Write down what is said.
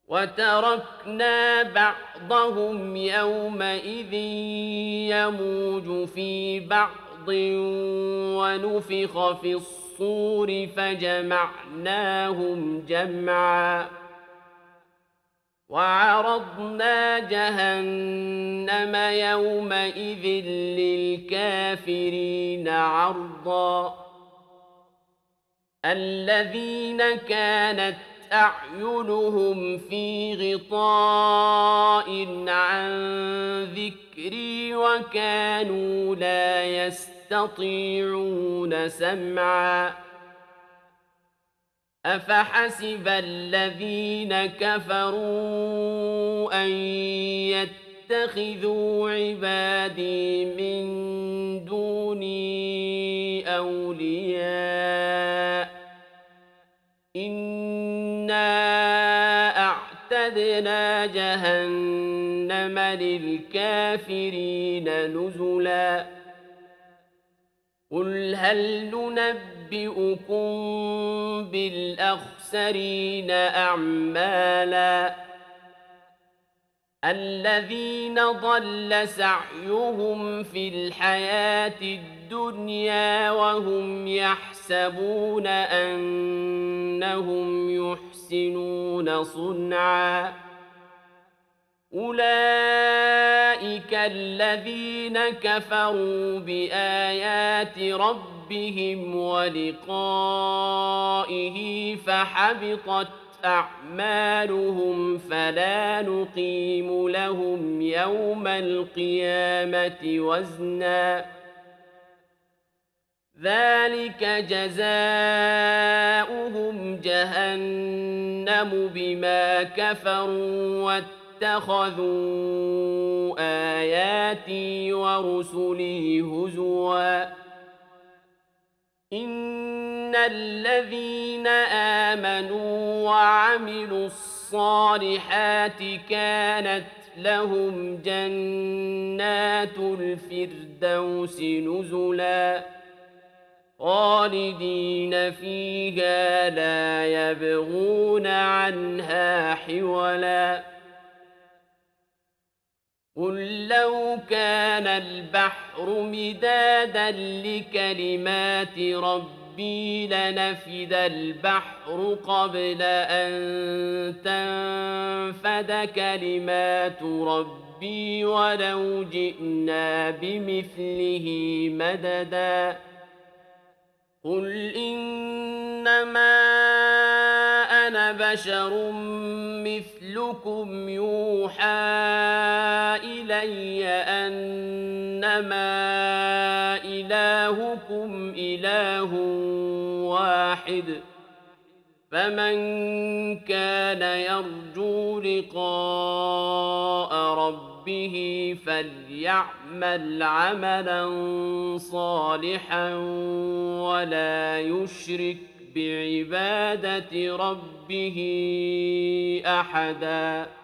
وتركنا بعضهم يومئذ يموج في بعض ونفخ في الصور فجمعناهم جمعا وعرضنا جهنم يومئذ للكافرين عرضا الذين كانت أعينهم في غطاء عن ذكري وكانوا لا يستطيعون سمعا أفحسب الذين كفروا أن يتخذوا عبادي من دوني أولياء إنا أعتدنا جهنم للكافرين نزلا قل هل ننبئكم بالأخسرين أعمالا الذين ضل سعيهم في الحياة الدنيا وهم يحسبون أنهم يحسنون صنعا أولئك الذين كفروا بآيات ربهم ولقائه فحبطت أعمالهم فلا نقيم لهم يوم القيامة وزنا ذلك جزاؤهم جهنم بما كفروا واتخذوا آياتي ورسلي هزوا إن الذين آمنوا وعملوا الصالحات كانت لهم جنات الفردوس نزلا خالدين فيها لا يبغون عنها حولا قل لو كان البحر مدادا لكلمات ربي لنفد البحر قبل أن تنفد كلمات ربي ولو جئنا بمثله مددا قل إنما أنا بشر مثلكم يوحى إلي أنما إلهكم إله واحد فمن كان يرجو لقاء ربه فليعمل عملا صالحا ولا يشرك بعبادة ربه أحدا